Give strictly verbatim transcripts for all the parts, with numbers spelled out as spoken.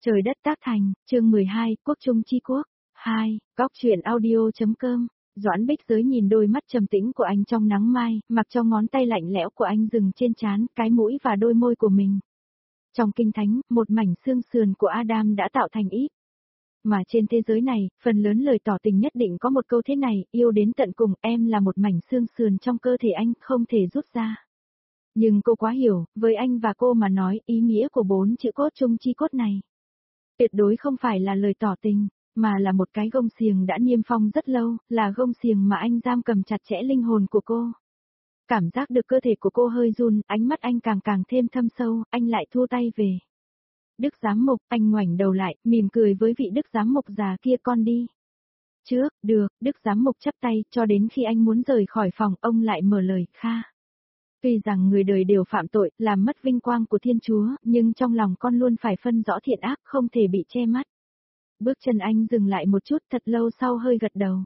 Trời đất tác thành, chương mười hai, Quốc trung chi quốc. hai, Góc truyện audio.com. Doãn Bích Giới nhìn đôi mắt trầm tĩnh của anh trong nắng mai, mặc cho ngón tay lạnh lẽo của anh dừng trên trán, cái mũi và đôi môi của mình. Trong kinh thánh, một mảnh xương sườn của Adam đã tạo thành Eve. Mà trên thế giới này, phần lớn lời tỏ tình nhất định có một câu thế này, yêu đến tận cùng, em là một mảnh xương sườn trong cơ thể anh, không thể rút ra. Nhưng cô quá hiểu, với anh và cô mà nói, ý nghĩa của bốn chữ cốt chung chi cốt này. Tuyệt đối không phải là lời tỏ tình, mà là một cái gông xiềng đã niêm phong rất lâu, là gông xiềng mà anh giam cầm chặt chẽ linh hồn của cô. Cảm giác được cơ thể của cô hơi run, ánh mắt anh càng càng thêm thâm sâu, anh lại thua tay về. Đức giám mục, anh ngoảnh đầu lại, mỉm cười với vị đức giám mục già kia, con đi. Trước, được, đức giám mục chắp tay, cho đến khi anh muốn rời khỏi phòng, ông lại mở lời, Kha. Tuy rằng người đời đều phạm tội, làm mất vinh quang của Thiên Chúa, nhưng trong lòng con luôn phải phân rõ thiện ác, không thể bị che mắt. Bước chân anh dừng lại một chút, thật lâu sau hơi gật đầu.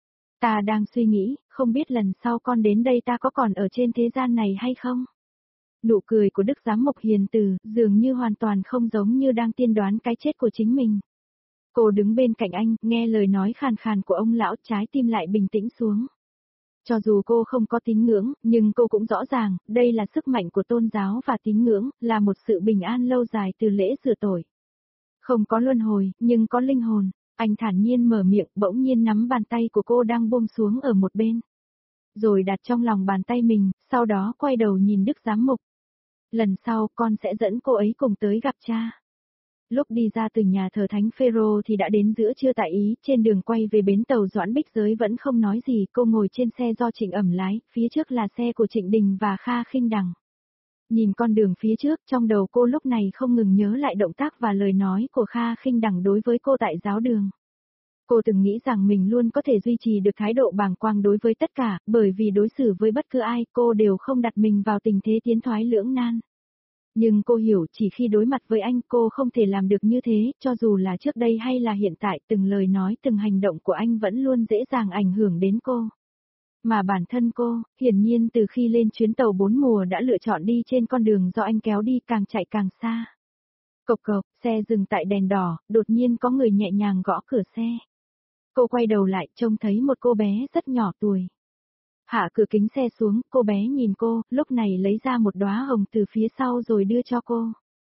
Ta đang suy nghĩ, không biết lần sau con đến đây ta có còn ở trên thế gian này hay không? Nụ cười của đức giám mục hiền từ, dường như hoàn toàn không giống như đang tiên đoán cái chết của chính mình. Cô đứng bên cạnh anh, nghe lời nói khàn khàn của ông lão, trái tim lại bình tĩnh xuống. Cho dù cô không có tín ngưỡng, nhưng cô cũng rõ ràng, đây là sức mạnh của tôn giáo và tín ngưỡng, là một sự bình an lâu dài từ lễ rửa tội. Không có luân hồi, nhưng có linh hồn. Anh thản nhiên mở miệng, bỗng nhiên nắm bàn tay của cô đang buông xuống ở một bên. Rồi đặt trong lòng bàn tay mình, sau đó quay đầu nhìn đức giám mục. Lần sau, con sẽ dẫn cô ấy cùng tới gặp cha. Lúc đi ra từ nhà thờ Thánh Phêrô thì đã đến giữa trưa tại Ý, trên đường quay về bến tàu Doãn Bích Giới vẫn không nói gì, cô ngồi trên xe do Trịnh Ẩm lái, phía trước là xe của Trịnh Đình và Kha Khinh Đằng. Nhìn con đường phía trước, trong đầu cô lúc này không ngừng nhớ lại động tác và lời nói của Kha Khinh Đằng đối với cô tại giáo đường. Cô từng nghĩ rằng mình luôn có thể duy trì được thái độ bàng quang đối với tất cả, bởi vì đối xử với bất cứ ai, cô đều không đặt mình vào tình thế tiến thoái lưỡng nan. Nhưng cô hiểu chỉ khi đối mặt với anh cô không thể làm được như thế, cho dù là trước đây hay là hiện tại, từng lời nói từng hành động của anh vẫn luôn dễ dàng ảnh hưởng đến cô. Mà bản thân cô, hiển nhiên từ khi lên chuyến tàu bốn mùa đã lựa chọn đi trên con đường do anh kéo đi, càng chạy càng xa. Cộc cộc, xe dừng tại đèn đỏ, đột nhiên có người nhẹ nhàng gõ cửa xe. Cô quay đầu lại, trông thấy một cô bé rất nhỏ tuổi. Hạ cửa kính xe xuống, cô bé nhìn cô, lúc này lấy ra một đóa hồng từ phía sau rồi đưa cho cô.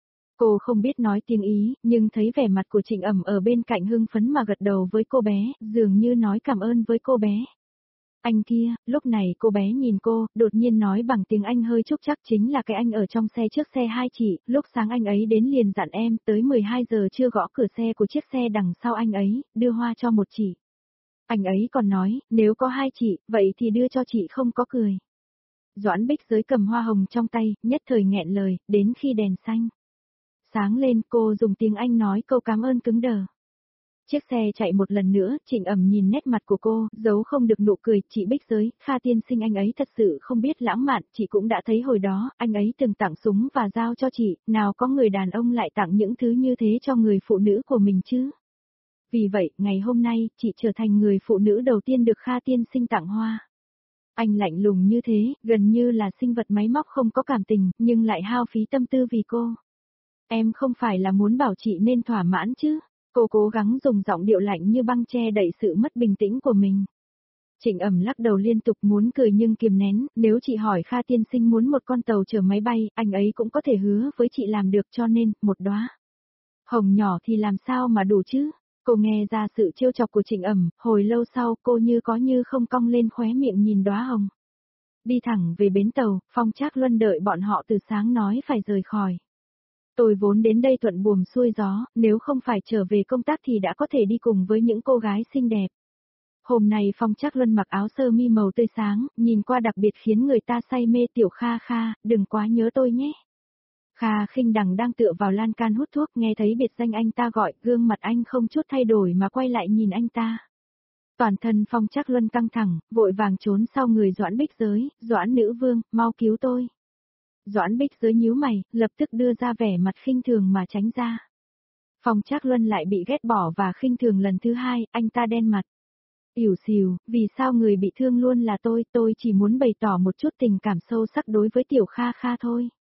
Cô không biết nói tiếng Ý, nhưng thấy vẻ mặt của Trịnh Ẩm ở bên cạnh hưng phấn mà gật đầu với cô bé, dường như nói cảm ơn với cô bé. Anh kia, lúc này cô bé nhìn cô, đột nhiên nói bằng tiếng Anh hơi trúc chắc, chính là cái anh ở trong xe trước xe hai chị, lúc sáng anh ấy đến liền dặn em, tới mười hai giờ chưa gõ cửa xe của chiếc xe đằng sau anh ấy, đưa hoa cho một chị. Anh ấy còn nói, nếu có hai chị, vậy thì đưa cho chị, không có cười. Doãn Bích Giới cầm hoa hồng trong tay, nhất thời nghẹn lời, đến khi đèn xanh sáng lên, cô dùng tiếng Anh nói câu cảm ơn cứng đờ. Chiếc xe chạy một lần nữa, Trịnh Ẩm nhìn nét mặt của cô, giấu không được nụ cười, chị Bích Giới, Kha tiên sinh anh ấy thật sự không biết lãng mạn, chị cũng đã thấy hồi đó, anh ấy từng tặng súng và dao cho chị, nào có người đàn ông lại tặng những thứ như thế cho người phụ nữ của mình chứ. Vì vậy, ngày hôm nay, chị trở thành người phụ nữ đầu tiên được Kha tiên sinh tặng hoa. Anh lạnh lùng như thế, gần như là sinh vật máy móc không có cảm tình, nhưng lại hao phí tâm tư vì cô. Em không phải là muốn bảo chị nên thỏa mãn chứ? Cô cố gắng dùng giọng điệu lạnh như băng che đậy sự mất bình tĩnh của mình. Trịnh Ẩm lắc đầu liên tục muốn cười nhưng kiềm nén, nếu chị hỏi Kha tiên sinh muốn một con tàu chở máy bay, anh ấy cũng có thể hứa với chị làm được, cho nên, một đóa hồng nhỏ thì làm sao mà đủ chứ? Cô nghe ra sự trêu chọc của Trịnh Ẩm, hồi lâu sau cô như có như không cong lên khóe miệng nhìn đóa hồng. Đi thẳng về bến tàu, Phong Trác Luân đợi bọn họ từ sáng nói phải rời khỏi. Tôi vốn đến đây thuận buồm xuôi gió, nếu không phải trở về công tác thì đã có thể đi cùng với những cô gái xinh đẹp. Hôm nay Phong Trác Luân mặc áo sơ mi màu tươi sáng, nhìn qua đặc biệt khiến người ta say mê. Tiểu Kha Kha, đừng quá nhớ tôi nhé. Kha Khinh Đằng đang tựa vào lan can hút thuốc, nghe thấy biệt danh anh ta gọi, gương mặt anh không chút thay đổi mà quay lại nhìn anh ta. Toàn thân Phong Trác Luân căng thẳng, vội vàng trốn sau người Doãn Bích Giới, Doãn nữ vương, mau cứu tôi. Doãn Bích Giới nhíu mày, lập tức đưa ra vẻ mặt khinh thường mà tránh ra. Phong Trác Luân lại bị ghét bỏ và khinh thường lần thứ hai, anh ta đen mặt. Ỉu xìu, vì sao người bị thương luôn là tôi, tôi chỉ muốn bày tỏ một chút tình cảm sâu sắc đối với Tiểu Kha Kha thôi.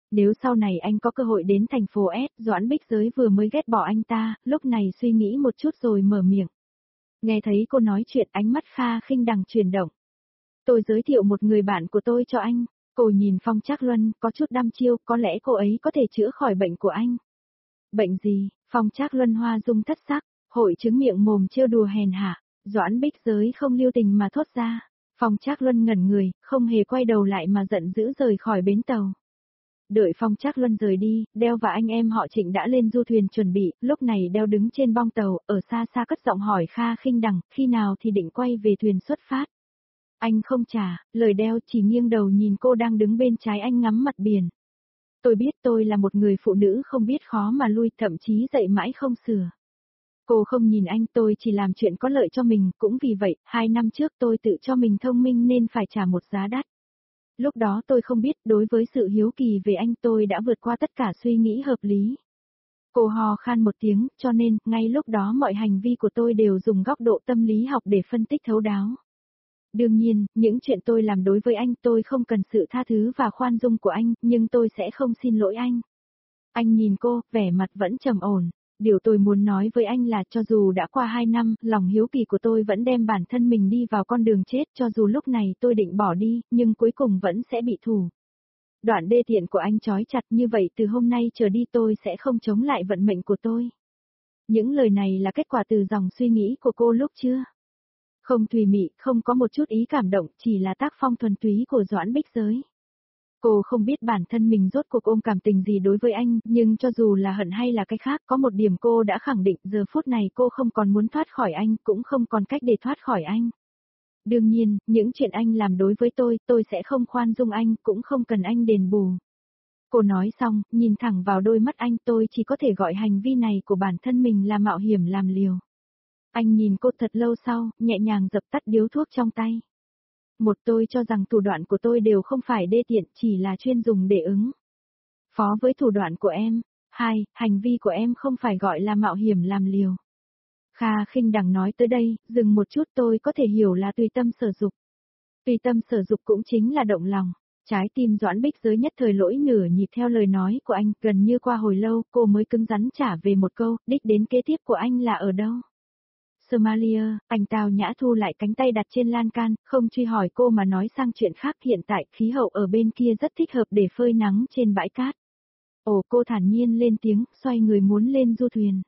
Nếu sau này anh có cơ hội đến thành phố S, Doãn Bích Giới vừa mới ghét bỏ anh ta, lúc này suy nghĩ một chút rồi mở miệng. Nghe thấy cô nói chuyện ánh mắt Kha Khinh Đằng chuyển động. Tôi giới thiệu một người bạn của tôi cho anh. Cô nhìn Phong Trác Luân, có chút đăm chiêu, có lẽ cô ấy có thể chữa khỏi bệnh của anh. Bệnh gì? Phong Trác Luân hoa dung thất sắc, hội chứng miệng mồm trêu đùa hèn hạ. Doãn Bích Giới không lưu tình mà thốt ra. Phong Trác Luân ngẩn người, không hề quay đầu lại mà giận dữ rời khỏi bến tàu. Đợi Phong Trác Luân rời đi, Đeo và anh em họ Trịnh đã lên du thuyền chuẩn bị, lúc này Đeo đứng trên bong tàu, ở xa xa cất giọng hỏi Kha Khinh Đằng, khi nào thì định quay về thuyền xuất phát. Anh không trả, lời Đeo chỉ nghiêng đầu nhìn cô đang đứng bên trái anh ngắm mặt biển. Tôi biết tôi là một người phụ nữ không biết khó mà lui, thậm chí dậy mãi không sửa. Cô không nhìn anh, tôi chỉ làm chuyện có lợi cho mình, cũng vì vậy, hai năm trước tôi tự cho mình thông minh nên phải trả một giá đắt. Lúc đó tôi không biết, đối với sự hiếu kỳ về anh tôi đã vượt qua tất cả suy nghĩ hợp lý. Cô hò khan một tiếng, cho nên, ngay lúc đó mọi hành vi của tôi đều dùng góc độ tâm lý học để phân tích thấu đáo. Đương nhiên, những chuyện tôi làm đối với anh tôi không cần sự tha thứ và khoan dung của anh, nhưng tôi sẽ không xin lỗi anh. Anh nhìn cô, vẻ mặt vẫn trầm ổn. Điều tôi muốn nói với anh là cho dù đã qua hai năm, lòng hiếu kỳ của tôi vẫn đem bản thân mình đi vào con đường chết, cho dù lúc này tôi định bỏ đi, nhưng cuối cùng vẫn sẽ bị thù. Đoạn đê tiện của anh trói chặt như vậy, từ hôm nay trở đi tôi sẽ không chống lại vận mệnh của tôi. Những lời này là kết quả từ dòng suy nghĩ của cô lúc chưa? Không thùy mị, không có một chút ý cảm động, chỉ là tác phong thuần túy của Doãn Bích Giới. Cô không biết bản thân mình rốt cuộc ôm cảm tình gì đối với anh, nhưng cho dù là hận hay là cái khác, có một điểm cô đã khẳng định, giờ phút này cô không còn muốn thoát khỏi anh, cũng không còn cách để thoát khỏi anh. Đương nhiên, những chuyện anh làm đối với tôi, tôi sẽ không khoan dung anh, cũng không cần anh đền bù. Cô nói xong, nhìn thẳng vào đôi mắt anh, tôi chỉ có thể gọi hành vi này của bản thân mình là mạo hiểm làm liều. Anh nhìn cô thật lâu sau, nhẹ nhàng dập tắt điếu thuốc trong tay. Một, tôi cho rằng thủ đoạn của tôi đều không phải đê tiện, chỉ là chuyên dùng để ứng phó với thủ đoạn của em. Hai, hành vi của em không phải gọi là mạo hiểm làm liều. Kha Khinh Đằng nói tới đây, dừng một chút, tôi có thể hiểu là tùy tâm sở dục. Tùy tâm sở dục cũng chính là động lòng. Trái tim Doãn Bích Giới nhất thời lỗi nửa nhịp theo lời nói của anh, gần như qua hồi lâu, cô mới cứng rắn trả về một câu, đích đến kế tiếp của anh là ở đâu? Somalia, anh Tào Nhã thu lại cánh tay đặt trên lan can, không truy hỏi cô mà nói sang chuyện khác, hiện tại khí hậu ở bên kia rất thích hợp để phơi nắng trên bãi cát. Ồ, cô thản nhiên lên tiếng, xoay người muốn lên du thuyền.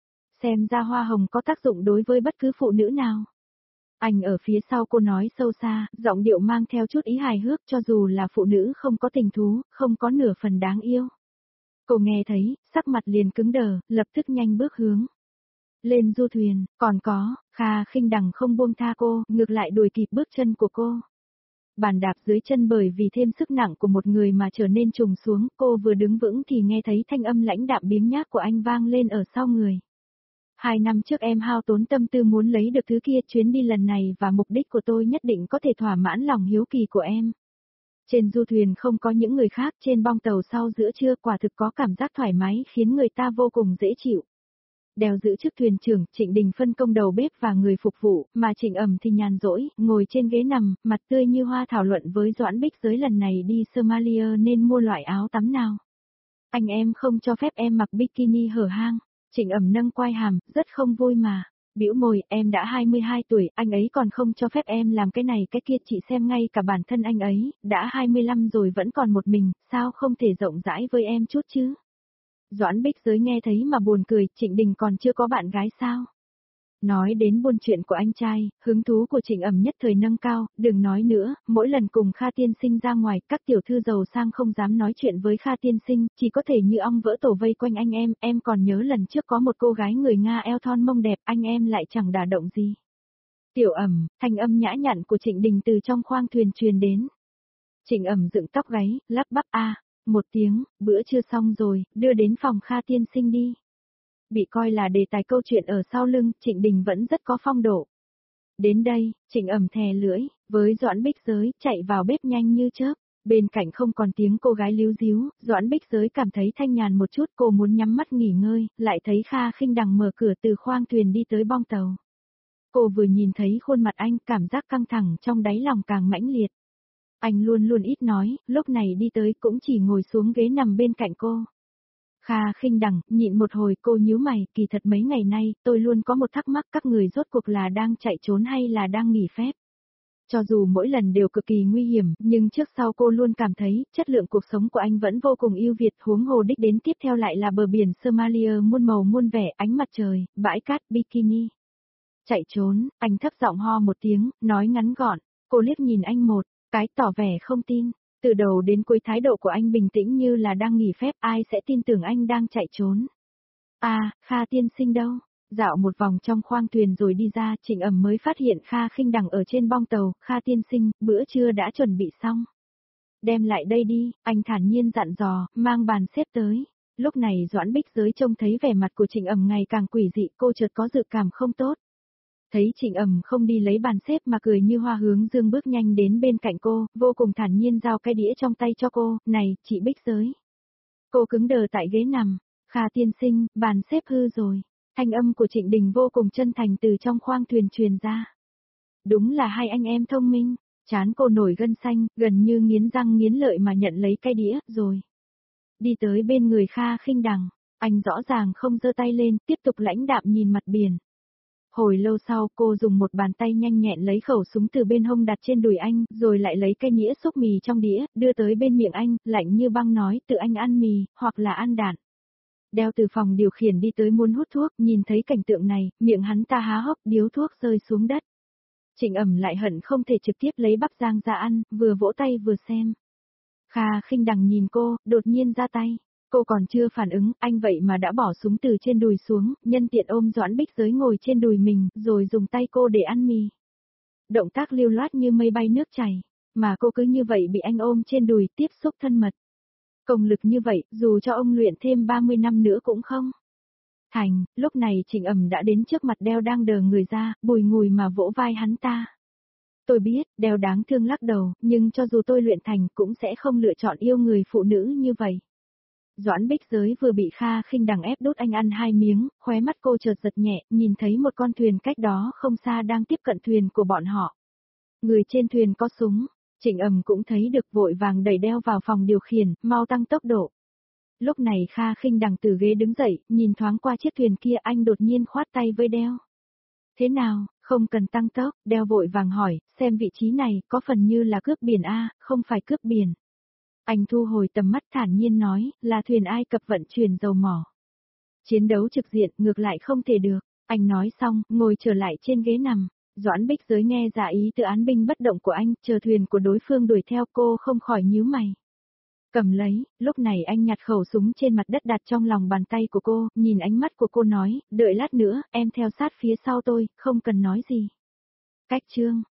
Xem ra hoa hồng có tác dụng đối với bất cứ phụ nữ nào. Anh ở phía sau cô nói sâu xa, giọng điệu mang theo chút ý hài hước, cho dù là phụ nữ không có tình thú, không có nửa phần đáng yêu. Cô nghe thấy, sắc mặt liền cứng đờ, lập tức nhanh bước hướng lên du thuyền, còn có, Kha Khinh Đằng không buông tha cô, ngược lại đuổi kịp bước chân của cô. Bàn đạp dưới chân bởi vì thêm sức nặng của một người mà trở nên trùng xuống, cô vừa đứng vững thì nghe thấy thanh âm lãnh đạm biếng nhác của anh vang lên ở sau người. Hai năm trước em hao tốn tâm tư muốn lấy được thứ kia, chuyến đi lần này và mục đích của tôi nhất định có thể thỏa mãn lòng hiếu kỳ của em. Trên du thuyền không có những người khác, trên bong tàu sau giữa trưa quả thực có cảm giác thoải mái khiến người ta vô cùng dễ chịu. Đèo giữ chức thuyền trưởng, Trịnh Đình phân công đầu bếp và người phục vụ, mà Trịnh Ẩm thì nhàn rỗi, ngồi trên ghế nằm, mặt tươi như hoa thảo luận với Doãn Bích Giới lần này đi Somalia nên mua loại áo tắm nào. Anh em không cho phép em mặc bikini hở hang. Trịnh Ẩm nâng quai hàm, rất không vui mà. Bĩu môi, em đã hai mươi hai tuổi, anh ấy còn không cho phép em làm cái này cái kia, chị xem ngay cả bản thân anh ấy, đã hai mươi lăm rồi vẫn còn một mình, sao không thể rộng rãi với em chút chứ? Doãn Bích Giới nghe thấy mà buồn cười, Trịnh Đình còn chưa có bạn gái sao? Nói đến buôn chuyện của anh trai, hứng thú của Trịnh Ẩm nhất thời nâng cao, đừng nói nữa, mỗi lần cùng Kha Tiên Sinh ra ngoài, các tiểu thư giàu sang không dám nói chuyện với Kha Tiên Sinh, chỉ có thể như ong vỡ tổ vây quanh anh em, em còn nhớ lần trước có một cô gái người Nga eo thon mông đẹp, anh em lại chẳng đả động gì. Tiểu Ẩm, thanh âm nhã nhặn của Trịnh Đình từ trong khoang thuyền truyền đến. Trịnh Ẩm dựng tóc gáy, lắp bắp a, một tiếng, bữa trưa xong rồi, đưa đến phòng Kha Tiên Sinh đi. Bị coi là đề tài câu chuyện ở sau lưng, Trịnh Đình vẫn rất có phong độ. Đến đây, Trịnh Ẩm thè lưỡi, với Doãn Bích Giới, chạy vào bếp nhanh như chớp. Bên cạnh không còn tiếng cô gái líu díu, Doãn Bích Giới cảm thấy thanh nhàn một chút, cô muốn nhắm mắt nghỉ ngơi, lại thấy Kha Khinh Đằng mở cửa từ khoang thuyền đi tới bong tàu. Cô vừa nhìn thấy khuôn mặt anh, cảm giác căng thẳng trong đáy lòng càng mãnh liệt. Anh luôn luôn ít nói, lúc này đi tới cũng chỉ ngồi xuống ghế nằm bên cạnh cô. Kha Khinh Đằng, nhịn một hồi cô nhíu mày, kỳ thật mấy ngày nay, tôi luôn có một thắc mắc các người rốt cuộc là đang chạy trốn hay là đang nghỉ phép. Cho dù mỗi lần đều cực kỳ nguy hiểm, nhưng trước sau cô luôn cảm thấy, chất lượng cuộc sống của anh vẫn vô cùng ưu việt, huống hồ đích đến tiếp theo lại là bờ biển Somalia muôn màu muôn vẻ, ánh mặt trời, bãi cát, bikini. Chạy trốn, anh thấp giọng ho một tiếng, nói ngắn gọn, cô liếc nhìn anh một cái tỏ vẻ không tin. Từ đầu đến cuối thái độ của anh bình tĩnh như là đang nghỉ phép, ai sẽ tin tưởng anh đang chạy trốn. À, Kha tiên sinh đâu? Dạo một vòng trong khoang thuyền rồi đi ra, Trịnh Ẩm mới phát hiện Kha Khinh Đằng ở trên bong tàu. Kha tiên sinh, bữa trưa đã chuẩn bị xong. Đem lại đây đi, anh thản nhiên dặn dò, mang bàn xếp tới. Lúc này Doãn Bích Giới trông thấy vẻ mặt của Trịnh Ẩm ngày càng quỷ dị, cô chợt có dự cảm không tốt. Thấy Trịnh Ẩm không đi lấy bàn xếp mà cười như hoa hướng dương bước nhanh đến bên cạnh cô, vô cùng thản nhiên giao cái đĩa trong tay cho cô, này, chị Bích Giới. Cô cứng đờ tại ghế nằm, Kha tiên sinh, bàn xếp hư rồi. Thanh âm của Trịnh Đình vô cùng chân thành từ trong khoang thuyền truyền ra. Đúng là hai anh em thông minh, chán cô nổi gân xanh, gần như nghiến răng nghiến lợi mà nhận lấy cái đĩa, rồi. Đi tới bên người Kha Khinh Đằng, anh rõ ràng không giơ tay lên, tiếp tục lãnh đạm nhìn mặt biển. Hồi lâu sau cô dùng một bàn tay nhanh nhẹn lấy khẩu súng từ bên hông đặt trên đùi anh, rồi lại lấy cái nĩa xúc mì trong đĩa, đưa tới bên miệng anh, lạnh như băng nói tự anh ăn mì, hoặc là ăn đạn. Đeo từ phòng điều khiển đi tới muốn hút thuốc, nhìn thấy cảnh tượng này, miệng hắn ta há hốc, điếu thuốc rơi xuống đất. Trịnh Ẩm lại hận không thể trực tiếp lấy bắp rang ra ăn, vừa vỗ tay vừa xem. Kha Khinh Đằng nhìn cô, đột nhiên ra tay. Cô còn chưa phản ứng, anh vậy mà đã bỏ súng từ trên đùi xuống, nhân tiện ôm Doãn Bích Giới ngồi trên đùi mình, rồi dùng tay cô để ăn mì. Động tác lưu loát như mây bay nước chảy, mà cô cứ như vậy bị anh ôm trên đùi tiếp xúc thân mật. Công lực như vậy, dù cho ông luyện thêm ba mươi năm nữa cũng không thành. Lúc này Trịnh Ẩm đã đến trước mặt Đeo đang đờ người ra, bùi ngùi mà vỗ vai hắn ta. Tôi biết, Đeo đáng thương lắc đầu, nhưng cho dù tôi luyện thành cũng sẽ không lựa chọn yêu người phụ nữ như vậy. Doãn Bích Giới vừa bị Kha Khinh Đằng ép đút anh ăn hai miếng, khóe mắt cô chợt giật nhẹ, nhìn thấy một con thuyền cách đó không xa đang tiếp cận thuyền của bọn họ. Người trên thuyền có súng, Trịnh Ẩm cũng thấy được, vội vàng đẩy Đeo vào phòng điều khiển, mau tăng tốc độ. Lúc này Kha Khinh Đằng từ ghế đứng dậy, nhìn thoáng qua chiếc thuyền kia, anh đột nhiên khoát tay với Đeo. Thế nào, không cần tăng tốc, Đeo vội vàng hỏi, xem vị trí này, có phần như là cướp biển a, không phải cướp biển. Anh thu hồi tầm mắt thản nhiên nói, là thuyền Ai Cập vận chuyển dầu mỏ. Chiến đấu trực diện, ngược lại không thể được. Anh nói xong, ngồi trở lại trên ghế nằm. Doãn Bích Giới nghe ra ý tự án binh bất động của anh, chờ thuyền của đối phương đuổi theo, cô không khỏi nhíu mày. Cầm lấy, lúc này anh nhặt khẩu súng trên mặt đất đặt trong lòng bàn tay của cô, nhìn ánh mắt của cô nói, đợi lát nữa, em theo sát phía sau tôi, không cần nói gì. Cách chương.